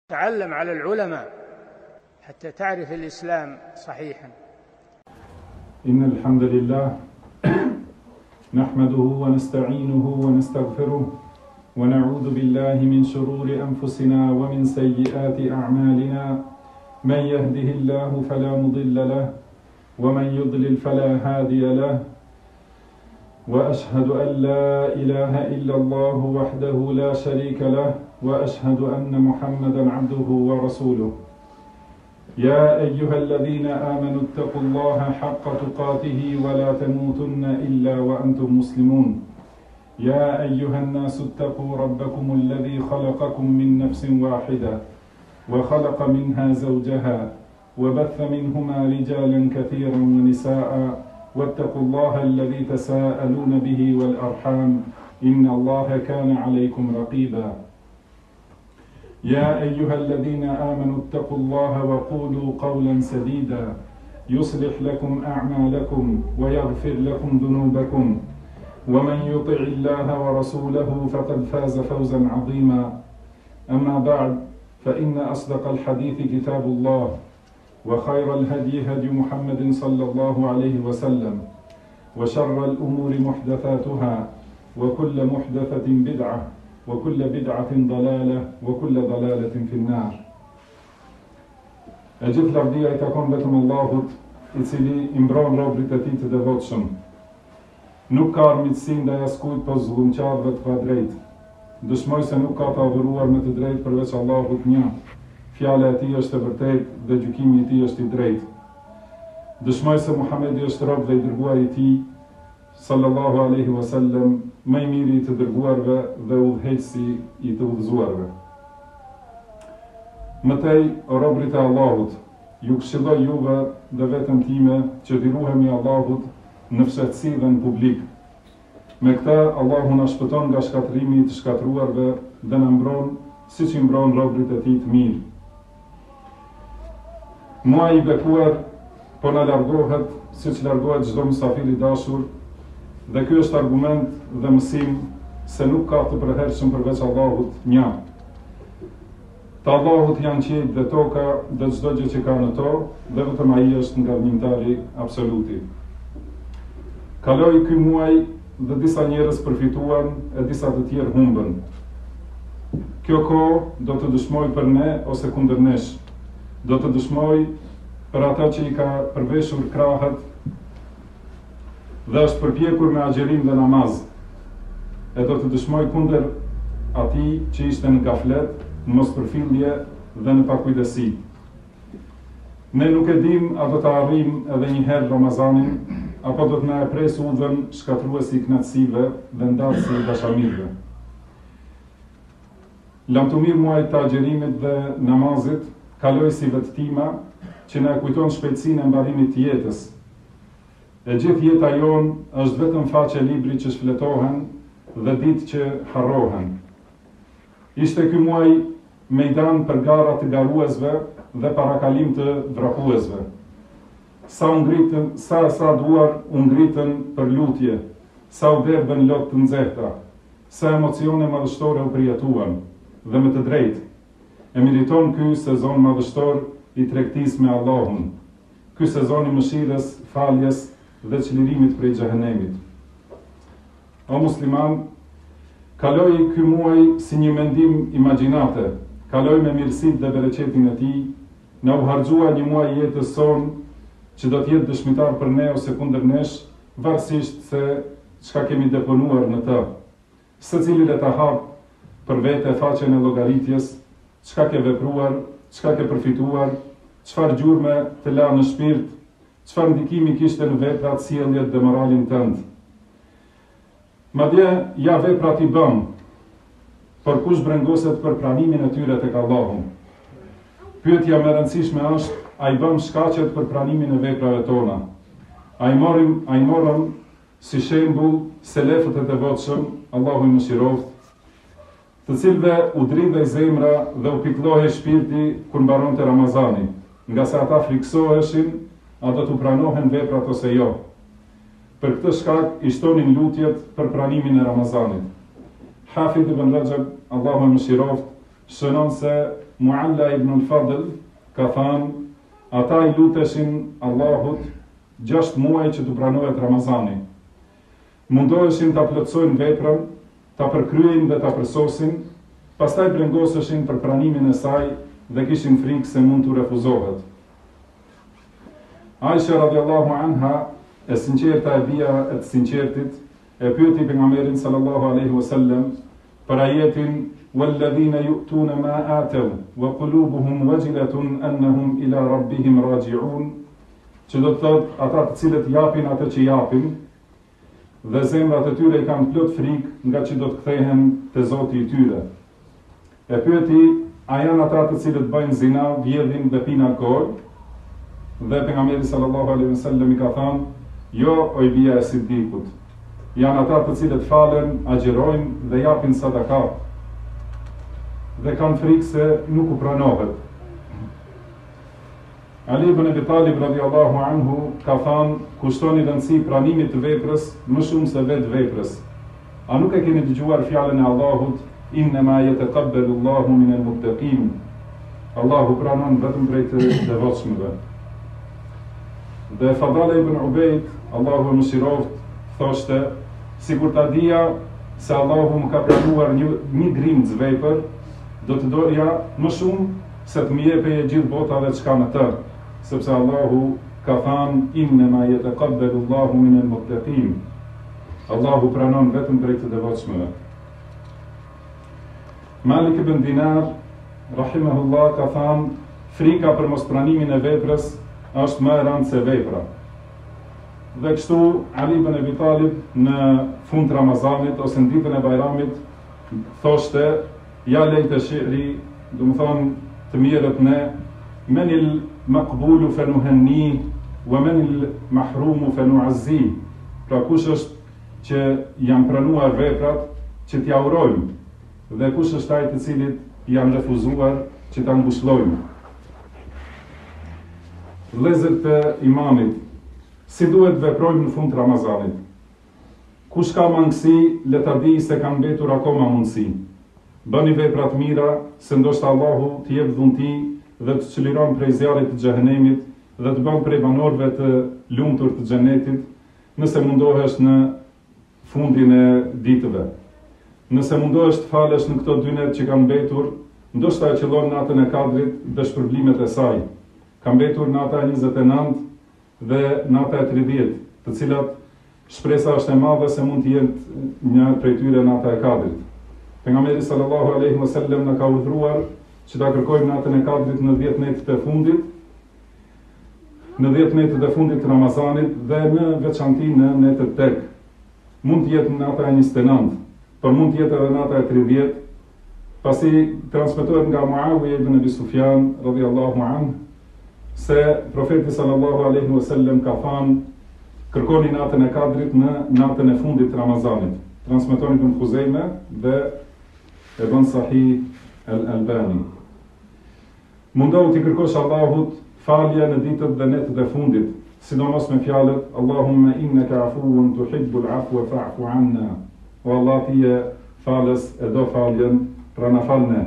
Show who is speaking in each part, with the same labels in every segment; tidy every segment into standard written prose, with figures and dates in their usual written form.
Speaker 1: تعلم على العلماء حتى تعرف الإسلام صحيحا.
Speaker 2: إن الحمد لله نحمده ونستعينه ونستغفره ونعوذ بالله من شرور أنفسنا ومن سيئات أعمالنا. من يهده الله فلا مضل له ومن يضلل فلا هادي له، وأشهد أن لا إله إلا الله وحده لا شريك له، وأشهد أن محمدا عبده ورسوله. يا أيها الذين آمنوا اتقوا الله حق تقاته ولا تموتن إلا وأنتم مسلمون. يا أيها الناس اتقوا ربكم الذي خلقكم من نفس واحدة وخلق منها زوجها وبث منهما رجالا كثيرا ونساء، واتقوا الله الذي تساءلون به والأرحام إن الله كان عليكم رقيبا. يا أيها الذين آمنوا اتقوا الله وقولوا قولا سديدا يصلح لكم أعمالكم ويغفر لكم ذنوبكم، ومن يطع الله ورسوله فقد فاز فوزا عظيما. أما بعد، فإن أصدق الحديث كتاب الله، وخير الهدي هدي محمد صلى الله عليه وسلم، وشر الأمور محدثاتها، وكل محدثة بدعة، وكل بدعة ضلالة، وكل ضلالة في النار. E gjithë lavdia I takon vetëm Allahut, I cili I mbron robërit e Tij të devotshëm. Nuk ka armiqësi ndaj askujt pas zullumqtarëve të padrejtë. Dëshmoj se nuk ka të adhuruar me të drejtë përveç Allahut një. Fjala e Tij është e vërtetë dhe gjykimi I Tij është I drejtë. Dëshmoj se Muhamedi është rob dhe I dërguar I Tij sallallahu alaihi wasallam, më I miri I të dërguarve dhe udhëheqësi I të udhëzuarve. Mëtej, o robërit e Allahut, ju këshilloj juve dhe veten time që t'i ruhemi Allahut në fshehtësi dhe në publik. Me këtë, Allahu na shpëton nga shkatërimi I të shkatruarve dhe na mbron siç I mbron robërit e Tij të mirë. Muaji I bekuar po na largohet siç largohet çdo mysafir I dashur, dhe ky është argument dhe mësim se nuk ka të përhershëm përveç Allahut një. Të Allahut janë qiejt dhe toka dhe çdo gjë që ka në to, dhe vetëm Ai është ngallëmtari absoluti. Kaloi ky muaj dhe disa njerëz përfituan e disa të tjerë humbën. Kjo kohë do të dëshmoj për ne ose kundër nesh. Do të dëshmoj për ata që I ka përveshur krahët dhe është përpjekur me agjerim dhe namaz. E do të dëshmoj kundër atij që ishte në gaflet, në mospërfillje dhe në pakujdesi. Ne nuk e dim a do të arrijm edhe një herë Ramazanin, apo do të na e pres udhën shkatruesi I knatësive dhe ndarësi I dashamirëve. Lamtumir muajit të agjerimit dhe namazit kaloi si vetëtima që na e kujton shpejtësinë e mbarimit të jetës. E gjithë jeta jonë është vetëm faqe libri që shfletohen dhe ditë që harrohen. Ishte ky muaj mejdan për gara të garuesve dhe parakalim të vrapuesve. Sa duar u ngritën për lutje, sa u derdhën lot të nxehta, sa emocione madhështore u përjetuan, dhe me të drejtë. E meriton ky sezon madhështor I tregtisë me Allahun, ky sezon I mëshirës, faljes dhe çlirimit prej xhehenemit. O musliman, kaloi ky muaj si një mendim imagjinate, kaloi me mirësitë dhe bereqetin e tij, na u harxua një muaj jetës son që do të jetë dëshmitar për ne ose kundër nesh, varësisht se çka kemi deponuar në të. Secili le ta hap për vete faqen e llogaritjes, çka ke vepruar, çka ke përfituar, çfarë gjurme të la në shpirt, çfarë ndikimi kishte në veprat, sjelljet dhe moralin tënd. Madje ja veprat I bëm, por kush brengoset për pranimin e tyre tek Allahu? Pyetja më e rëndësishme është, a I bëm shkaqet për pranimin e veprave tona? A I morëm si shembull selefët e devotshëm, Allahu I mëshiroft, të cilëve u dridhej zemra dhe u pikëllohej shpirti kur mbaronte Ramazani, nga se ata friksoheshin a do të pranohen veprat ose jo. Për këtë shkak I shtonin lutjet për pranimin e Ramazanit. Hafidh ibn Rajab, Allahu e mëshiroft, shënon se Mualla ibn al-Fadl ka thënë, ata i luteshin Allahut 6 muaj që të pranohet Ramazani. Mundoheshin ta plotësojnë veprën, ta përkryejnë dhe ta përsosin, pastaj brengoseshin për pranimin e saj dhe kishin frikë se mund të refuzohet. Aisha radiallahu anha, e sinqerta e bia e të sinqertit, e pyeti pejgamberin sallallahu alaihi wasallam për ajetin "Walladhina yu'tuna ma ataw wa qulubuhum wajilatun annahum ila rabbihim raji'un", që do të thotë ata të cilët japin atë që japin dhe zemrat e tyre i kanë plot frikë nga që do të kthehen te Zoti i tyre. E pyeti, a janë ata të cilët bëjnë zina, vjedhin dhe pinë alkool? Dhe pejgamberi sallallahu alaihi wasallam i ka thënë, jo o i bia e Sidikut. Janë ata të cilët falen, agjerojnë dhe japin sadakat dhe kanë frikë se nuk u pranohet. Ali ibn Abi Talib radiallahu anhu ka thënë, kushtoni rëndësi pranimit të veprës më shumë se vetë veprës. A nuk e keni dëgjuar fjalën e Allahut, innema yataqabbalu Allahu min al-muttaqin? Allahu pranon vetëm prej të devotshmëve. Dhe Fadala ibn Ubejd, Allahu e mëshiroft, thoshte, sikur ta dija se Allahu më ka pranuar një grimc vepër, do të doja më shumë se të më jepej e gjithë botave çka në të, sepse Allahu ka thënë, innema yataqabbalu Allahu min al-muttaqin. Allahu pranon vetëm prej të devotshmëve. Malik ibn Dinar, rahimahullah, ka thënë, frika për mospranimin e veprës është më e rëndë se vepra. Dhe kështu Ali ibn Abi Talib në fund Ramazanit ose në ditën e Bajramit thoshte, ja lejtë shi'ri, do më thonë të mirët ne, menil maqbulu fe nuhenni, wa menil mahrumu fe nuazzi. Pra kush është që janë pranuar veprat që t'ja urojmë, dhe kush është ai të cilit janë refuzuar që t'a ngushëllojmë. Vëllezërit e imanit, si duhet veprojmë në fund Ramazanit? Kush ka mangësi, le ta di se ka mbetur akoma mundësi. Bëni vepra të mira, se ndoshta Allahu t'i jep dhunti dhe të çliron prej zjarrit të xhehenemit dhe të bën prej banorëve të lumtur të xhenetit, nëse mundohesh në fundin e ditëve. Nëse mundohesh të falesh në këto 2 net që kanë mbetur, ndoshta e qëllon natën e Kadrit dhe shpërblimet e saj. Ka mbetur nata e 29 dhe nata e 30, të cilat shpresa është e madhe se mund të jetë një prej tyre nata e Kadrit. Pejgamberi sallallahu alaihi wasallam na ka urdhëruar që ta kërkojmë natën e Kadrit në 10 netët e fundit, në 10 netët e fundit të Ramazanit dhe në veçanti në netët tek. Mund të jetë nata e 29, por mund të jetë edhe nata e 30, pasi transmetohet nga Muawiya ibn Abi Sufjan radhiyallahu anhu se profeti sallallahu alaihi wasallam ka thënë, kërkoni natën e Kadrit në natën e fundit të Ramazanit. Transmeton Ibn Khuzejme dhe e bën Sahih al-Albani. Mundohu t'i kërkosh Allahut falje në ditët dhe netët e fundit, sidomos me fjalët Allahumma innaka afuwun tuhibbul afwa fa'fu anna. O Allah, ti je falës e do faljen, pra na falne.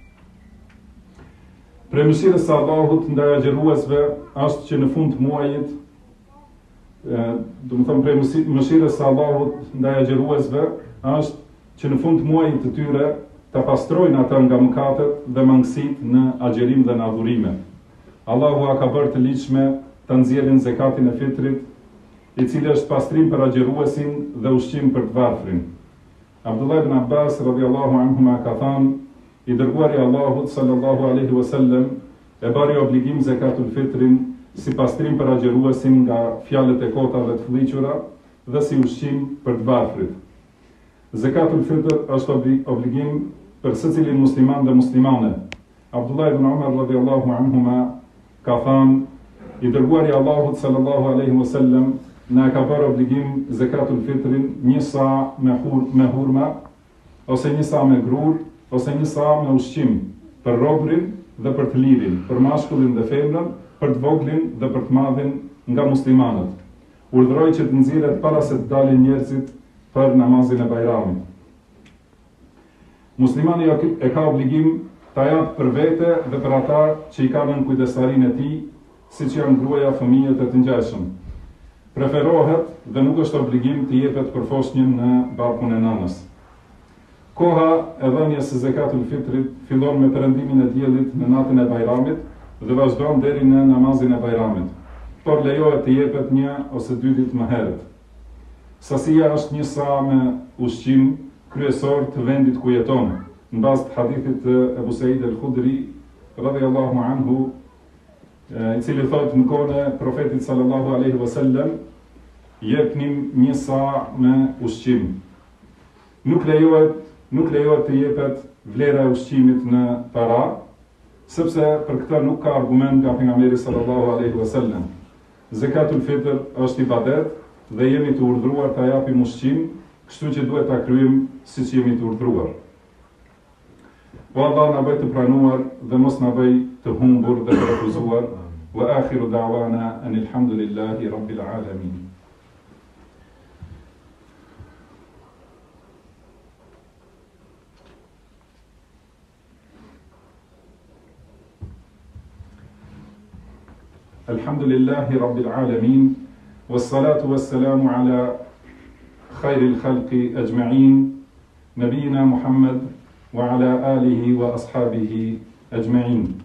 Speaker 2: Prej mëshirës së Allahut ndaj agjëruesve është që në fund të muajit, do të them prej mëshirës së Allahut ndaj agjëruesve është që në fund të muajit të tyre ta pastrojnë ata nga mëkatet dhe mangësitë në agjerim dhe në adhurime. Allahu a ka bërë të ligjshme të nxjerrin zekatin e fitrit, i cili është pastrim për agjeruesin dhe ushqim për të varfrin. Abdullah ibn Abbas radhiyallahu anhuma ka thënë, i dërguari i Allahut sallallahu alaihi wasallam e bëri obligim zekatul fitrin si pastrim për agjeruesin nga fjalët e kota dhe të fëlliqura dhe si ushqim për të varfrit. Zekatul fitr është obligim për secilin musliman dhe muslimane. Abdullah ibn Umar radhiyallahu anhuma ka thënë, i dërguari i Allahut sallallahu alaihi wasallam na ka bërë obligim zekatul fitrin një sa me hurma, ose një sa me grur, ose një sa me ushqim, për robrin dhe për të lirin, për mashkullin dhe femrën, për të voglin dhe për të madhin nga muslimanët. Urdhëroi që të nxirret para se të dalin njerëzit për namazin e Bajramit. Muslimani e ka obligim ta japë për vete dhe për ata që i kanë në kujdestarinë e tij, siç janë gruaja, fëmijët e të ngjashëm. Preferohet dhe nuk është obligim të jepet për foshnjën në barkun e nënës. Koha e dhënies së zakatul fitrit fillon me perëndimin e diellit në natën e Bajramit dhe vazhdon deri në namazin e Bajramit, por lejohet të jepet 1 ose 2 ditë më herët. Sasia është 1 sa me ushqim kryesor të vendit ku jeton, në bazë të hadithit të Ebu Said el-Khudri radhiyallahu anhu, i cili thotë në kohën e profetit sallallahu alaihi wasallam, jepnim 1 sa me ushqim. Nuk lejohet të jepet vlera e ushqimit në para, sepse për këtë nuk ka argument nga pejgamberi sallallahu alaihi wasallam. Zakatul fitr është ibadet dhe jemi të urdhëruar ta japim ushqim, kështu që duhet ta kryejm siç jemi të urdhëruar. O Allah na bëj të pranuar dhe mos na bëj të humbur dhe të refuzuar. Wa akhiru da'wana anil hamdulillahi rabbil alamin. Alhamdulillahi rabbil alamin. Wassalatu wassalamu ala khairil khalqi ajma'in, nabiyina Muhammad wa ala alihi wa ashabihi ajma'in.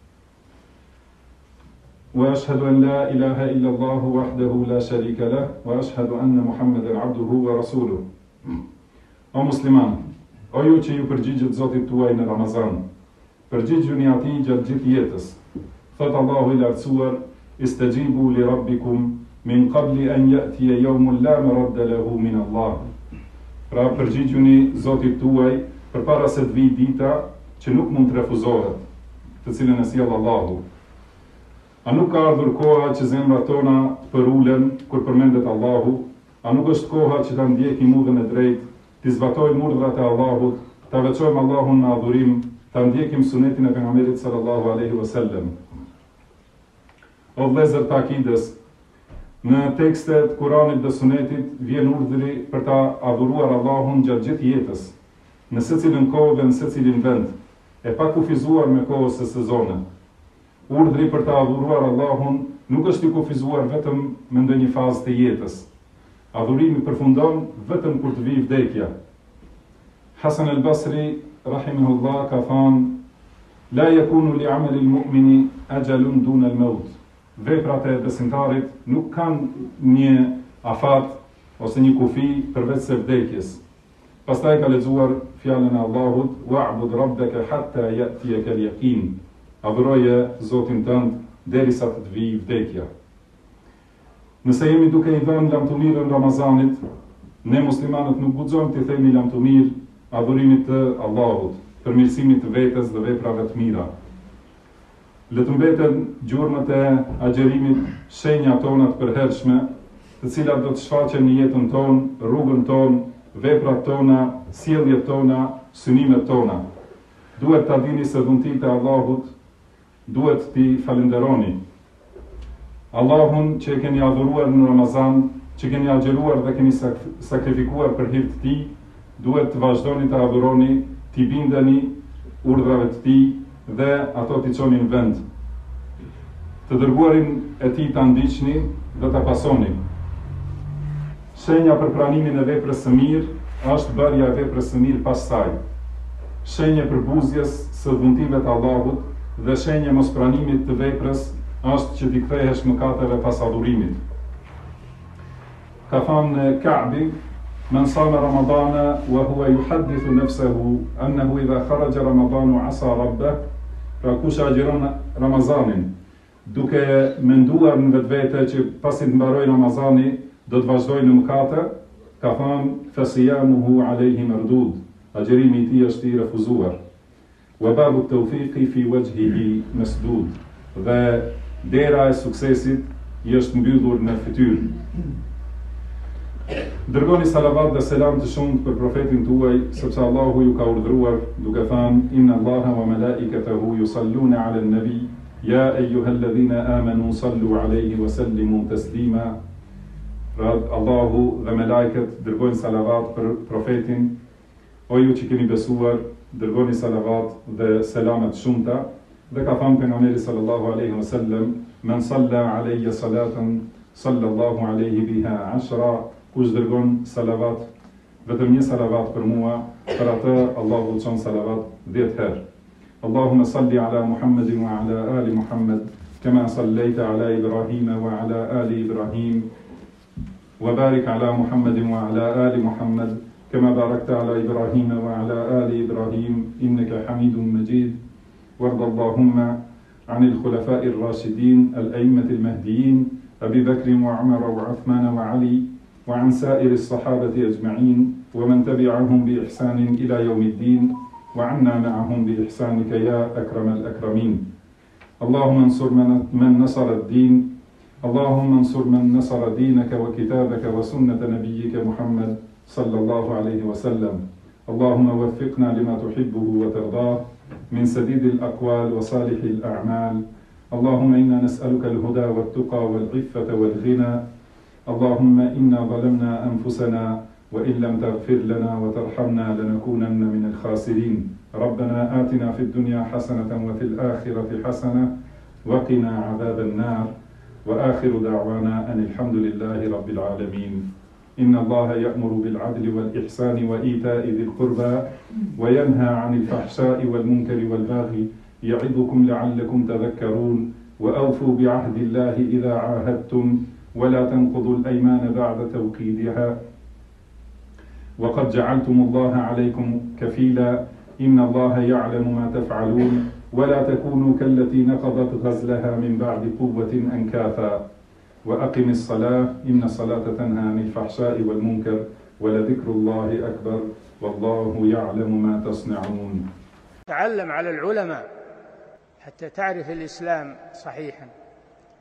Speaker 2: Wa ashhadu an la ilaha illa Allah wahdahu la sharika lah wa ashhadu anna Muhammadan abduhu wa rasuluh. O musliman, o ju që ju përgjigjet Zotit tuaj në Ramazan, përgjigjuni atij gjatë gjithë jetës. Thot Allahu i lartësuar: Istajibu li rabbikum min qabli an ya'tiya yawmun la maradda lahu min Allah. Pra përgjigjuni Zotit tuaj përpara se të vijë dita që nuk mund të refuzohet, të cilën e sjell Allahu. A nuk ka ardhur koha që zemrat tona të përulen kur përmendet Allahu? A nuk është koha që ta ndjekim udhën e drejtë, të zbatojmë urdhrat e Allahut, ta veçojmë Allahun në adhurim, ta ndjekim sunetin e pejgamberit sallallahu alaihi wasallam? O vëllezër të akides, në tekstet Kuranit dhe Sunetit vjen urdhri për ta adhuruar Allahun gjatë gjithë jetës, në secilin kohë dhe në secilin vend, e pa kufizuar me kohës së sezonit. Urdhri për ta adhuruar Allahun nuk është i kufizuar vetëm me ndonjë fazë të jetës. Adhurimi përfundon vetëm kur të vijë vdekja. Hasan al-Basri rahimahullah ka thënë: La yakunu li 'amali al-mu'mini ajalun duna al-maut. Veprat e besimtarit nuk kanë një afat ose një kufi përveç se vdekjes. Pastaj ka lexuar fjalën e Allahut: Wa'bud rabbaka hatta ya'tiyaka al-yaqin. Adhuroje Zotin tënd derisa të vijë vdekja. Nëse jemi duke i dhënë lamtumirën Ramazanit, ne muslimanët nuk guxojmë të themi lamtumir adhurimit të Allahut, përmirësimit të vetes dhe veprave të mira. Le të mbeten gjurmët e agjerimit shenja tona të përhershme, të cilat do të shfaqen në jetën tonë, rrugën tonë, veprat tona, sjelljet tona, synimet tona. Duhet ta dini se dhuntit e Allahut duhet t'i falenderoni. Allahun që e keni adhuruar në Ramazan, që keni agjeruar dhe keni sakrifikuar për hir të tij, duhet të vazhdoni të adhuroni, t'i bindeni urdhrave të tij dhe ato t'i çoni në vend. Të dërguarin e tij ta ndiqni dhe ta pasoni. Shenja për pranimin e veprës së mirë është bërja e veprës së mirë pas saj. Shenja për buzjes së dhuntive të Allahut dhe shenja mos pranimit të veprës është që t'i kthehesh mëkateve pas adhurimit. Ka thënë Ka'bi: Man sama Ramadana wa huwa yuhaddithu nafsahu annahu idha kharaja Ramadanu asa rabbah. Pra kush agjeron Ramazanin duke menduar në vetvete që pasi të mbaroj Ramazani do të vazhdoj në mëkate, ka thënë fasiyamuhu alayhi mardud. Agjerimi i tij është i refuzuar. Wa babu at-tawfiqi fi wajhihi masdud. Dhe dera e suksesit i është mbyllur në fytyrë. Dërgoni salavat dhe selam të shumt për profetin tuaj, sepse Allahu ju ka urdhëruar duke thënë: Inna Allaha wa malaikatahu yusalluna 'alan nabi, ya ayyuhalladhina amanu sallu 'alayhi wa sallimu taslima. Pra Allahu dhe melajket dërgojnë salavat për profetin: O ju që keni besuar, dërgoni salavat dhe selamet shumëta, dhe ka thënë pejgamberi sallallahu alaihi wasallam, men salla alayya salatan sallallahu alaihi biha 10, kush dërgon salavat, vetëm një salavat për mua, për atë Allahu çon salavat 10 herë. Allahumma salli ala Muhammedin wa ala ali Muhammed, kama sallaita ala Ibrahim wa ala ali Ibrahim, wa barik ala Muhammedin wa ala ali Muhammed, كما باركت على إبراهيم وعلى آل إبراهيم إنك حميد مجيد. وارض اللهم عن الخلفاء الراشدين الأئمة المهديين أبي بكر وعمر وعثمان وعلي، وعن سائر الصحابة أجمعين ومن تبعهم بإحسان إلى يوم الدين، وعنا معهم بإحسانك يا أكرم الأكرمين. اللهم انصر من نصر الدين، اللهم انصر من نصر دينك وكتابك وسنة نبيك محمد صلى الله عليه وسلم. اللهم وفقنا لما تحبه وترضاه من سديد الأقوال وصالح الأعمال. اللهم إنا نسألك الهدى والتقى والعفة والغنى. اللهم إنا ظلمنا أنفسنا وإن لم تغفر لنا وترحمنا لنكونن من الخاسرين. ربنا آتنا في الدنيا حسنة وفي الآخرة حسنة وقنا عذاب النار. وآخر دعوانا أن الحمد لله رب العالمين. إن الله يأمر بالعدل والإحسان وإيتاء ذي القربى وينهى عن الفحشاء والمنكر والبغي يعظكم لعلكم تذكرون. وأوفوا بعهد الله إذا عاهدتم ولا تنقضوا الأيمان بعد توكيدها وقد جعلتم الله عليكم كفيلا. إن الله يعلم ما تفعلون ولا تكونوا كالتي نقضت غزلها من بعد قوة أنكاثا. وأقم الصلاة إن الصلاة تنهى عن الفحشاء والمنكر ولذكر الله أكبر والله يعلم ما تصنعون.
Speaker 1: تعلم على العلماء حتى تعرف الإسلام صحيحا.